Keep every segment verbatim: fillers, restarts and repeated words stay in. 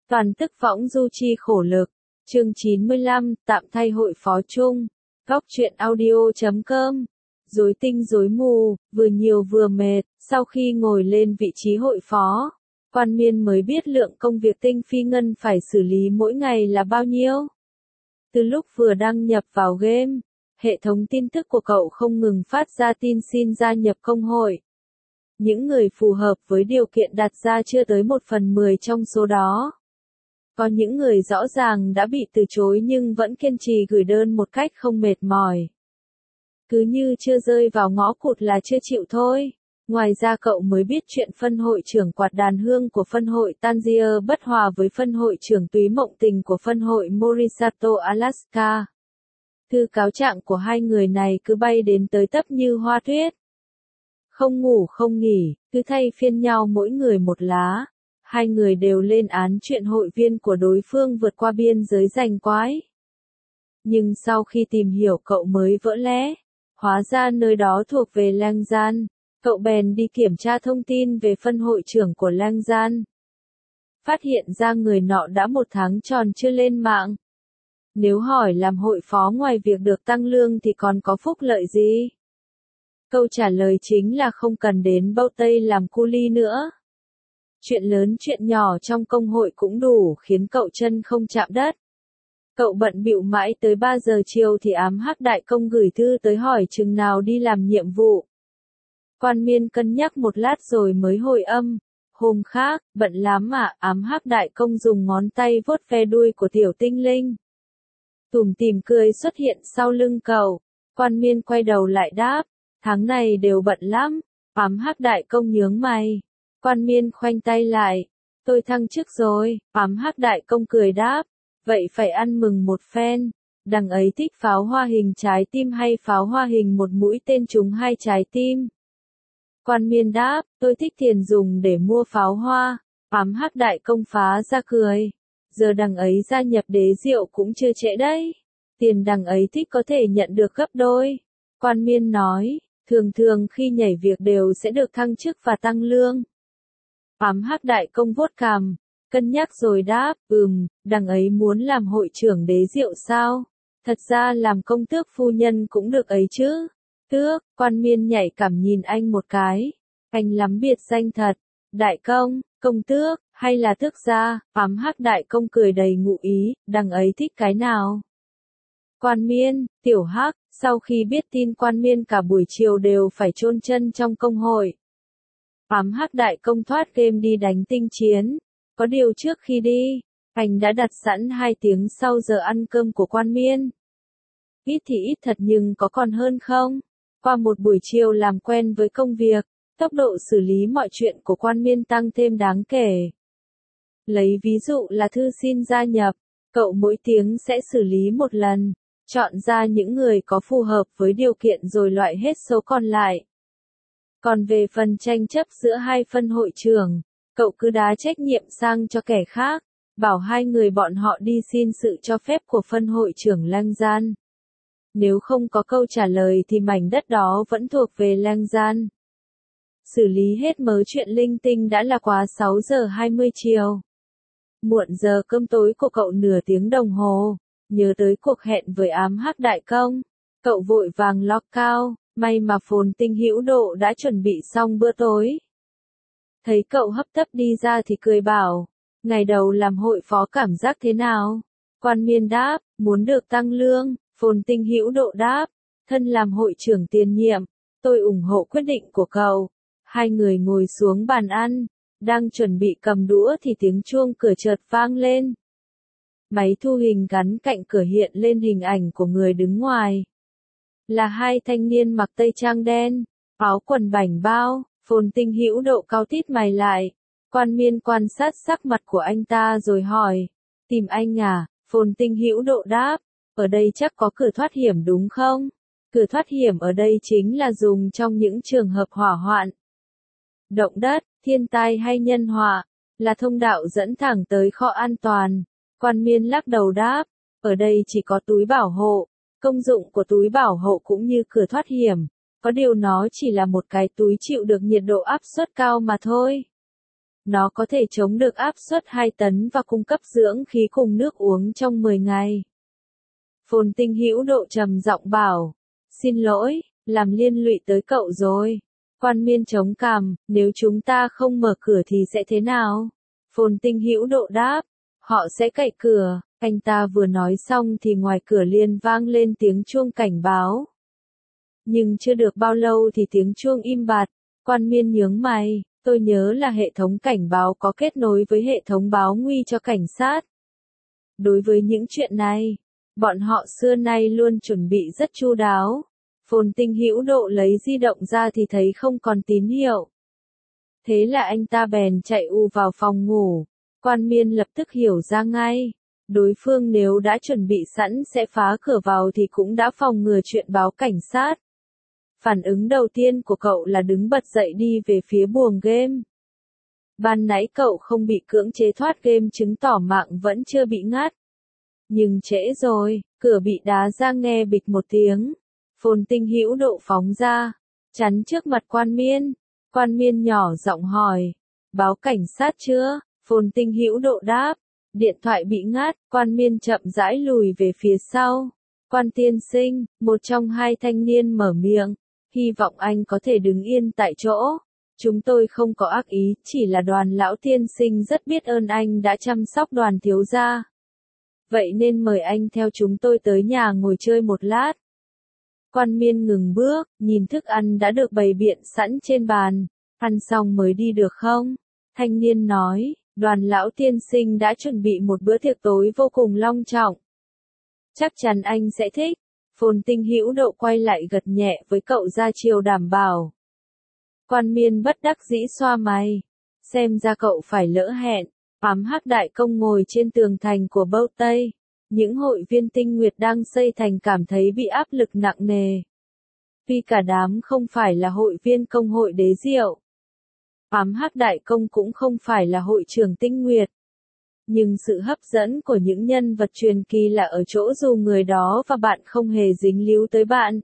Toàn tức võng du chi khổ lực. Chương chín mươi lăm, tạm thay hội phó chung. Góc truyện audio chấm com. Rối tinh rối mù, vừa nhiều vừa mệt, sau khi ngồi lên vị trí hội phó, Quan Miên mới biết lượng công việc Tinh Phi Ngân phải xử lý mỗi ngày là bao nhiêu. Từ lúc vừa đăng nhập vào game, hệ thống tin tức của cậu không ngừng phát ra tin xin gia nhập công hội. Những người phù hợp với điều kiện đặt ra chưa tới một phần mười trong số đó. Có những người rõ ràng đã bị từ chối nhưng vẫn kiên trì gửi đơn một cách không mệt mỏi. Cứ như chưa rơi vào ngõ cụt là chưa chịu thôi. Ngoài ra cậu mới biết chuyện phân hội trưởng quạt đàn hương của phân hội Tangier bất hòa với phân hội trưởng túy mộng tình của phân hội Morisato Alaska. Thư cáo trạng của hai người này cứ bay đến tới tấp như hoa tuyết. Không ngủ không nghỉ, cứ thay phiên nhau mỗi người một lá. Hai người đều lên án chuyện hội viên của đối phương vượt qua biên giới giành quái. Nhưng sau khi tìm hiểu cậu mới vỡ lẽ. Hóa ra nơi đó thuộc về Lang Gian. Cậu bèn đi kiểm tra thông tin về phân hội trưởng của Lang Gian. Phát hiện ra người nọ đã một tháng tròn chưa lên mạng. Nếu hỏi làm hội phó ngoài việc được tăng lương thì còn có phúc lợi gì? Câu trả lời chính là không cần đến Bâu Tây làm cu li nữa. Chuyện lớn chuyện nhỏ trong công hội cũng đủ khiến cậu chân không chạm đất. Cậu bận bịu mãi tới ba giờ chiều thì ám hắc đại công gửi thư tới hỏi chừng nào đi làm nhiệm vụ. Quan Miên cân nhắc một lát rồi mới hồi âm. Hôm khác, bận lắm mà, ám hắc đại công dùng ngón tay vuốt ve đuôi của tiểu tinh linh. Tủm tỉm cười xuất hiện sau lưng cậu. Quan Miên quay đầu lại đáp. Tháng này đều bận lắm. Ám hắc đại công nhướng mày. Quan Miên khoanh tay lại. Tôi thăng chức rồi. Ám hắc đại công cười đáp. Vậy phải ăn mừng một phen. Đằng ấy thích pháo hoa hình trái tim hay pháo hoa hình một mũi tên trúng hai trái tim? Quan Miên đáp, tôi thích tiền dùng để mua pháo hoa. Ám hắc đại công phá ra cười. Giờ đằng ấy gia nhập đế diệu cũng chưa trễ đấy. Tiền đằng ấy thích có thể nhận được gấp đôi. Quan Miên nói, thường thường khi nhảy việc đều sẽ được thăng chức và tăng lương. Ám hắc đại công vuốt cằm. Cân nhắc rồi đáp, ừm, đằng ấy muốn làm hội trưởng đế diệu sao? Thật ra làm công tước phu nhân cũng được ấy chứ. Tước, Quan Miên nhảy cảm nhìn anh một cái. Anh lắm biệt danh thật. Đại công, công tước, hay là tước gia? Ám hắc đại công cười đầy ngụ ý, đằng ấy thích cái nào? Quan Miên, tiểu hắc, sau khi biết tin Quan Miên cả buổi chiều đều phải chôn chân trong công hội. Ám hắc đại công thoát game đi đánh tinh chiến. Có điều trước khi đi, anh đã đặt sẵn hai tiếng sau giờ ăn cơm của Quan Miên. Ít thì ít thật nhưng có còn hơn không? Qua một buổi chiều làm quen với công việc, tốc độ xử lý mọi chuyện của Quan Miên tăng thêm đáng kể. Lấy ví dụ là thư xin gia nhập, cậu mỗi tiếng sẽ xử lý một lần, chọn ra những người có phù hợp với điều kiện rồi loại hết số còn lại. Còn về phần tranh chấp giữa hai phân hội trưởng, cậu cứ đá trách nhiệm sang cho kẻ khác, bảo hai người bọn họ đi xin sự cho phép của phân hội trưởng Lang Gian. Nếu không có câu trả lời thì mảnh đất đó vẫn thuộc về Lang Gian. Xử lý hết mớ chuyện linh tinh đã là quá sáu giờ hai mươi chiều. Muộn giờ cơm tối của cậu nửa tiếng đồng hồ, nhớ tới cuộc hẹn với ám hắc đại công. Cậu vội vàng log cao, may mà Phồn Tinh hữu độ đã chuẩn bị xong bữa tối. Thấy cậu hấp tấp đi ra thì cười bảo, ngày đầu làm hội phó cảm giác thế nào? Quan Miên đáp, muốn được tăng lương. Phồn Tinh hữu độ đáp, thân làm hội trưởng tiền nhiệm, tôi ủng hộ quyết định của cậu. Hai người ngồi xuống bàn ăn, đang chuẩn bị cầm đũa thì tiếng chuông cửa chợt vang lên. Máy thu hình gắn cạnh cửa hiện lên hình ảnh của người đứng ngoài. Là hai thanh niên mặc tây trang đen, áo quần bảnh bao. Phồn Tinh hữu độ cau tít mày lại. Quan Miên quan sát sắc mặt của anh ta rồi hỏi, tìm anh à? Phồn Tinh hữu độ đáp, ở đây chắc có cửa thoát hiểm đúng không? Cửa thoát hiểm ở đây chính là dùng trong những trường hợp hỏa hoạn, động đất, thiên tai hay nhân họa, là thông đạo dẫn thẳng tới kho an toàn. Quan Miên lắc đầu đáp, ở đây chỉ có túi bảo hộ. Công dụng của túi bảo hộ cũng như cửa thoát hiểm, có điều nó chỉ là một cái túi chịu được nhiệt độ áp suất cao mà thôi. Nó có thể chống được áp suất hai tấn và cung cấp dưỡng khí cùng nước uống trong mười ngày. Phồn Tinh Hữu Độ trầm giọng bảo, xin lỗi, làm liên lụy tới cậu rồi. Quan Miên chống cằm, nếu chúng ta không mở cửa thì sẽ thế nào? Phồn Tinh Hữu Độ đáp, họ sẽ cậy cửa. Anh ta vừa nói xong thì ngoài cửa liền vang lên tiếng chuông cảnh báo. Nhưng chưa được bao lâu thì tiếng chuông im bặt. Quan Miên nhướng mày, tôi nhớ là hệ thống cảnh báo có kết nối với hệ thống báo nguy cho cảnh sát. Đối với những chuyện này, bọn họ xưa nay luôn chuẩn bị rất chu đáo. Phồn Tinh Hữu Độ lấy di động ra thì thấy không còn tín hiệu. Thế là anh ta bèn chạy ù vào phòng ngủ. Quan Miên lập tức hiểu ra ngay. Đối phương nếu đã chuẩn bị sẵn sẽ phá cửa vào thì cũng đã phòng ngừa chuyện báo cảnh sát. Phản ứng đầu tiên của cậu là đứng bật dậy đi về phía buồng game. Ban nãy cậu không bị cưỡng chế thoát game chứng tỏ mạng vẫn chưa bị ngắt. Nhưng trễ rồi, cửa bị đá ra nghe bịch một tiếng. Phồn Tinh Hữu Độ phóng ra, chắn trước mặt Quan Miên. Quan Miên nhỏ giọng hỏi, báo cảnh sát chưa? Phồn Tinh Hữu Độ đáp, điện thoại bị ngắt. Quan Miên chậm rãi lùi về phía sau. Quan tiên sinh, một trong hai thanh niên mở miệng, hy vọng anh có thể đứng yên tại chỗ. Chúng tôi không có ác ý, chỉ là Đoàn lão tiên sinh rất biết ơn anh đã chăm sóc Đoàn thiếu gia. Vậy nên mời anh theo chúng tôi tới nhà ngồi chơi một lát. Quan Miên ngừng bước, nhìn thức ăn đã được bày biện sẵn trên bàn. Ăn xong mới đi được không? Thanh niên nói, Đoàn lão tiên sinh đã chuẩn bị một bữa tiệc tối vô cùng long trọng. Chắc chắn anh sẽ thích. Phồn Tinh Hữu Độ quay lại gật nhẹ với cậu ra chiều đảm bảo. Quan Miên bất đắc dĩ xoa mày. Xem ra cậu phải lỡ hẹn. Ám Hắc Đại Công ngồi trên tường thành của Bâu Tây. Những hội viên Tinh Nguyệt đang xây thành cảm thấy bị áp lực nặng nề. Vì cả đám không phải là hội viên công hội Đế Diệu. Ám Hắc Đại Công cũng không phải là hội trưởng Tinh Nguyệt. Nhưng sự hấp dẫn của những nhân vật truyền kỳ là ở chỗ dù người đó và bạn không hề dính líu tới bạn.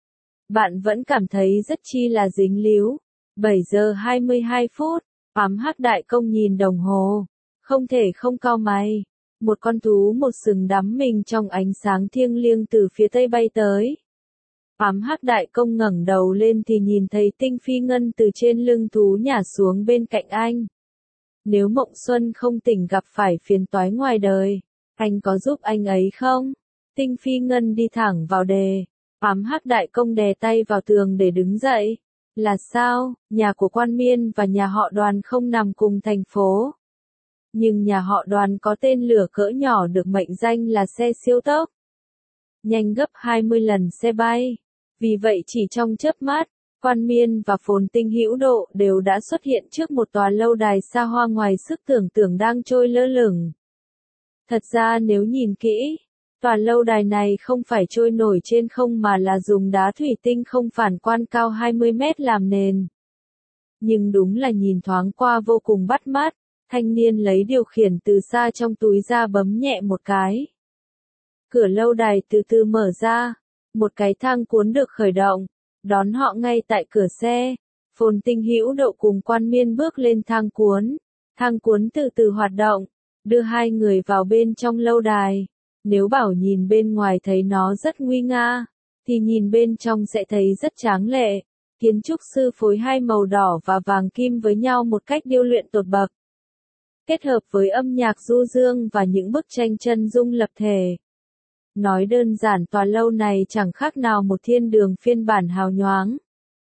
Bạn vẫn cảm thấy rất chi là dính líu. bảy giờ hai mươi hai phút, Ám Hắc Đại Công nhìn đồng hồ. Không thể không cau mày. Một con thú một sừng đắm mình trong ánh sáng thiêng liêng từ phía tây bay tới. Ám Hắc Đại Công ngẩng đầu lên thì nhìn thấy Tinh Phi Ngân từ trên lưng thú nhả xuống bên cạnh anh. Nếu Mộng Xuân không tỉnh gặp phải phiền toái ngoài đời, anh có giúp anh ấy không? Tinh Phi Ngân đi thẳng vào đề. Ám Hắc Đại Công đè tay vào tường để đứng dậy. Là sao, nhà của Quan Miên và nhà họ Đoàn không nằm cùng thành phố. Nhưng nhà họ Đoàn có tên lửa cỡ nhỏ được mệnh danh là xe siêu tốc. Nhanh gấp hai mươi lần xe bay. Vì vậy chỉ trong chớp mắt, Quan Miên và Phồn Tinh Hữu Độ đều đã xuất hiện trước một tòa lâu đài xa hoa ngoài sức tưởng tượng đang trôi lơ lửng. Thật ra nếu nhìn kỹ, tòa lâu đài này không phải trôi nổi trên không mà là dùng đá thủy tinh không phản quan cao hai mươi mét làm nền. Nhưng đúng là nhìn thoáng qua vô cùng bắt mắt, thanh niên lấy điều khiển từ xa trong túi ra bấm nhẹ một cái. Cửa lâu đài từ từ mở ra, một cái thang cuốn được khởi động, đón họ ngay tại cửa xe. Phồn Tinh Hữu Độ cùng Quan Miên bước lên thang cuốn. Thang cuốn từ từ hoạt động, đưa hai người vào bên trong lâu đài. Nếu bảo nhìn bên ngoài thấy nó rất nguy nga, thì nhìn bên trong sẽ thấy rất tráng lệ. Kiến trúc sư phối hai màu đỏ và vàng kim với nhau một cách điêu luyện tột bậc. Kết hợp với âm nhạc du dương và những bức tranh chân dung lập thể. Nói đơn giản tòa lâu này chẳng khác nào một thiên đường phiên bản hào nhoáng.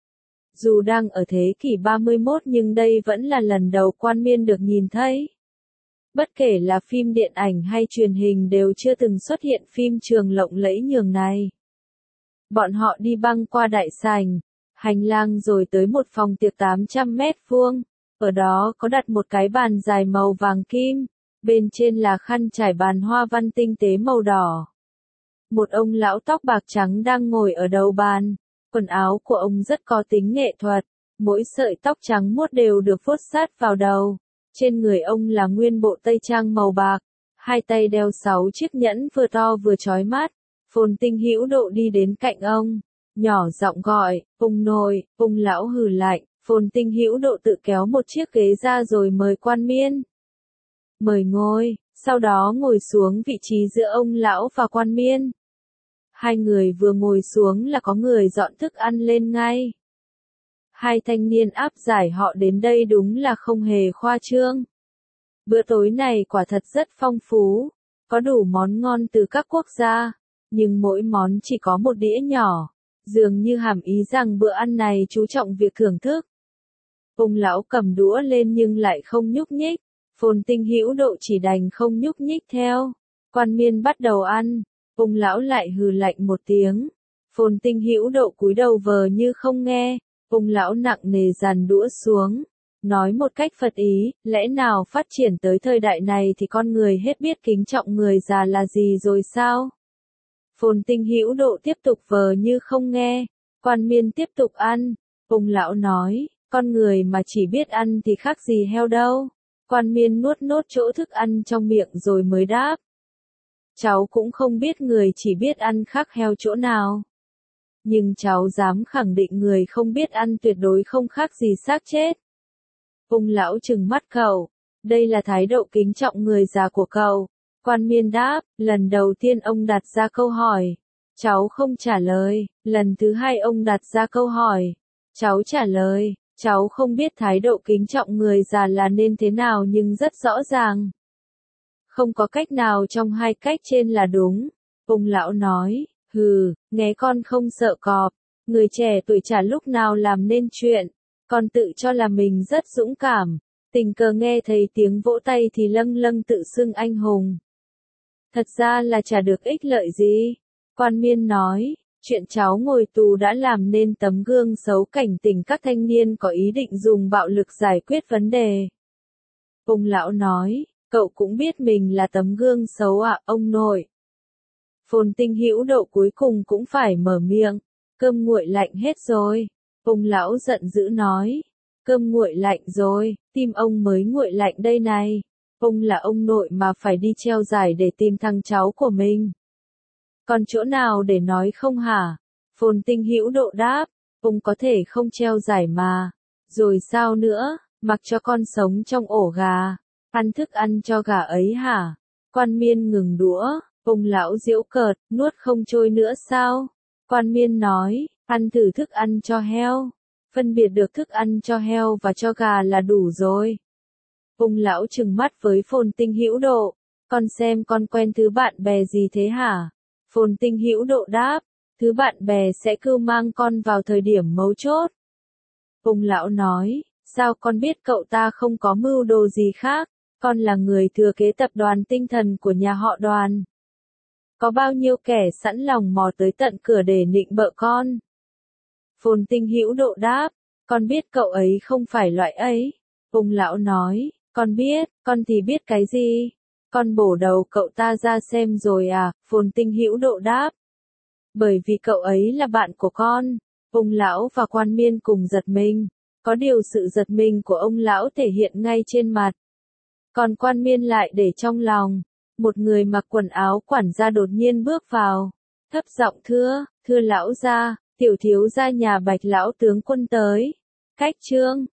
Dù đang ở thế kỷ ba mươi mốt nhưng đây vẫn là lần đầu Quan Miên được nhìn thấy. Bất kể là phim điện ảnh hay truyền hình đều chưa từng xuất hiện phim trường lộng lẫy nhường này. Bọn họ đi băng qua đại sảnh, hành lang rồi tới một phòng tiệc tám trăm mét vuông. Ở đó có đặt một cái bàn dài màu vàng kim, bên trên là khăn trải bàn hoa văn tinh tế màu đỏ. Một ông lão tóc bạc trắng đang ngồi ở đầu bàn, quần áo của ông rất có tính nghệ thuật, mỗi sợi tóc trắng muốt đều được vuốt sát vào đầu. Trên người ông là nguyên bộ tây trang màu bạc, hai tay đeo sáu chiếc nhẫn vừa to vừa chói mắt. Phồn Tinh Hữu Độ đi đến cạnh ông, nhỏ giọng gọi, "Ông nội." Ông lão hừ lạnh, Phồn Tinh Hữu Độ tự kéo một chiếc ghế ra rồi mời Quan Miên. Mời ngồi, sau đó ngồi xuống vị trí giữa ông lão và Quan Miên. Hai người vừa ngồi xuống là có người dọn thức ăn lên ngay. Hai thanh niên áp giải họ đến đây đúng là không hề khoa trương. Bữa tối này quả thật rất phong phú, có đủ món ngon từ các quốc gia, nhưng mỗi món chỉ có một đĩa nhỏ, dường như hàm ý rằng bữa ăn này chú trọng việc thưởng thức. Ông lão cầm đũa lên nhưng lại không nhúc nhích, Phồn Tinh Hữu Độ chỉ đành không nhúc nhích theo. Quan Miên bắt đầu ăn, ông lão lại hừ lạnh một tiếng. Phồn Tinh Hữu Độ cúi đầu vờ như không nghe, ông lão nặng nề dàn đũa xuống, nói một cách Phật ý, lẽ nào phát triển tới thời đại này thì con người hết biết kính trọng người già là gì rồi sao? Phồn Tinh Hữu Độ tiếp tục vờ như không nghe, Quan Miên tiếp tục ăn, ông lão nói, con người mà chỉ biết ăn thì khác gì heo đâu. Quan Miên nuốt nốt chỗ thức ăn trong miệng rồi mới đáp. Cháu cũng không biết người chỉ biết ăn khác heo chỗ nào. Nhưng cháu dám khẳng định người không biết ăn tuyệt đối không khác gì xác chết. Ông lão trừng mắt cậu, đây là thái độ kính trọng người già của cậu. Quan Miên đáp, lần đầu tiên ông đặt ra câu hỏi. Cháu không trả lời, lần thứ hai ông đặt ra câu hỏi. Cháu trả lời, cháu không biết thái độ kính trọng người già là nên thế nào nhưng rất rõ ràng. Không có cách nào trong hai cách trên là đúng. Ông lão nói, hừ, nghe con không sợ cọp, người trẻ tuổi chả lúc nào làm nên chuyện, còn tự cho là mình rất dũng cảm, tình cờ nghe thấy tiếng vỗ tay thì lâng lâng tự xưng anh hùng. Thật ra là chả được ích lợi gì. Quan Miên nói, chuyện cháu ngồi tù đã làm nên tấm gương xấu cảnh tỉnh các thanh niên có ý định dùng bạo lực giải quyết vấn đề. Ông lão nói, cậu cũng biết mình là tấm gương xấu à, ông nội. Phồn Tinh Hữu Độ cuối cùng cũng phải mở miệng, cơm nguội lạnh hết rồi. Ông lão giận dữ nói, cơm nguội lạnh rồi, tim ông mới nguội lạnh đây này. Ông là ông nội mà phải đi treo giải để tìm thằng cháu của mình. Còn chỗ nào để nói không hả? Phồn Tinh Hữu Độ đáp, ông có thể không treo giải mà. Rồi sao nữa, mặc cho con sống trong ổ gà, ăn thức ăn cho gà ấy hả? Quan Miên ngừng đũa, ông lão giễu cợt, nuốt không trôi nữa sao? Quan Miên nói, ăn thử thức ăn cho heo. Phân biệt được thức ăn cho heo và cho gà là đủ rồi. Ông lão trừng mắt với Phồn Tinh Hữu Độ, con xem con quen thứ bạn bè gì thế hả? Phồn Tinh Hữu Độ đáp, thứ bạn bè sẽ cưu mang con vào thời điểm mấu chốt. Ông lão nói, sao con biết cậu ta không có mưu đồ gì khác, con là người thừa kế tập đoàn tinh thần của nhà họ Đoàn. Có bao nhiêu kẻ sẵn lòng mò tới tận cửa để nịnh bợ con? Phồn Tinh Hữu Độ đáp, con biết cậu ấy không phải loại ấy. Ông lão nói, con biết, con thì biết cái gì? Con bổ đầu cậu ta ra xem rồi à? Phồn Tinh Hữu Độ đáp. Bởi vì cậu ấy là bạn của con. Ông lão và Quan Miên cùng giật mình. Có điều sự giật mình của ông lão thể hiện ngay trên mặt. Còn Quan Miên lại để trong lòng. Một người mặc quần áo quản gia đột nhiên bước vào. Thấp giọng thưa, thưa lão gia, tiểu thiếu gia nhà Bạch lão tướng quân tới. Cách chương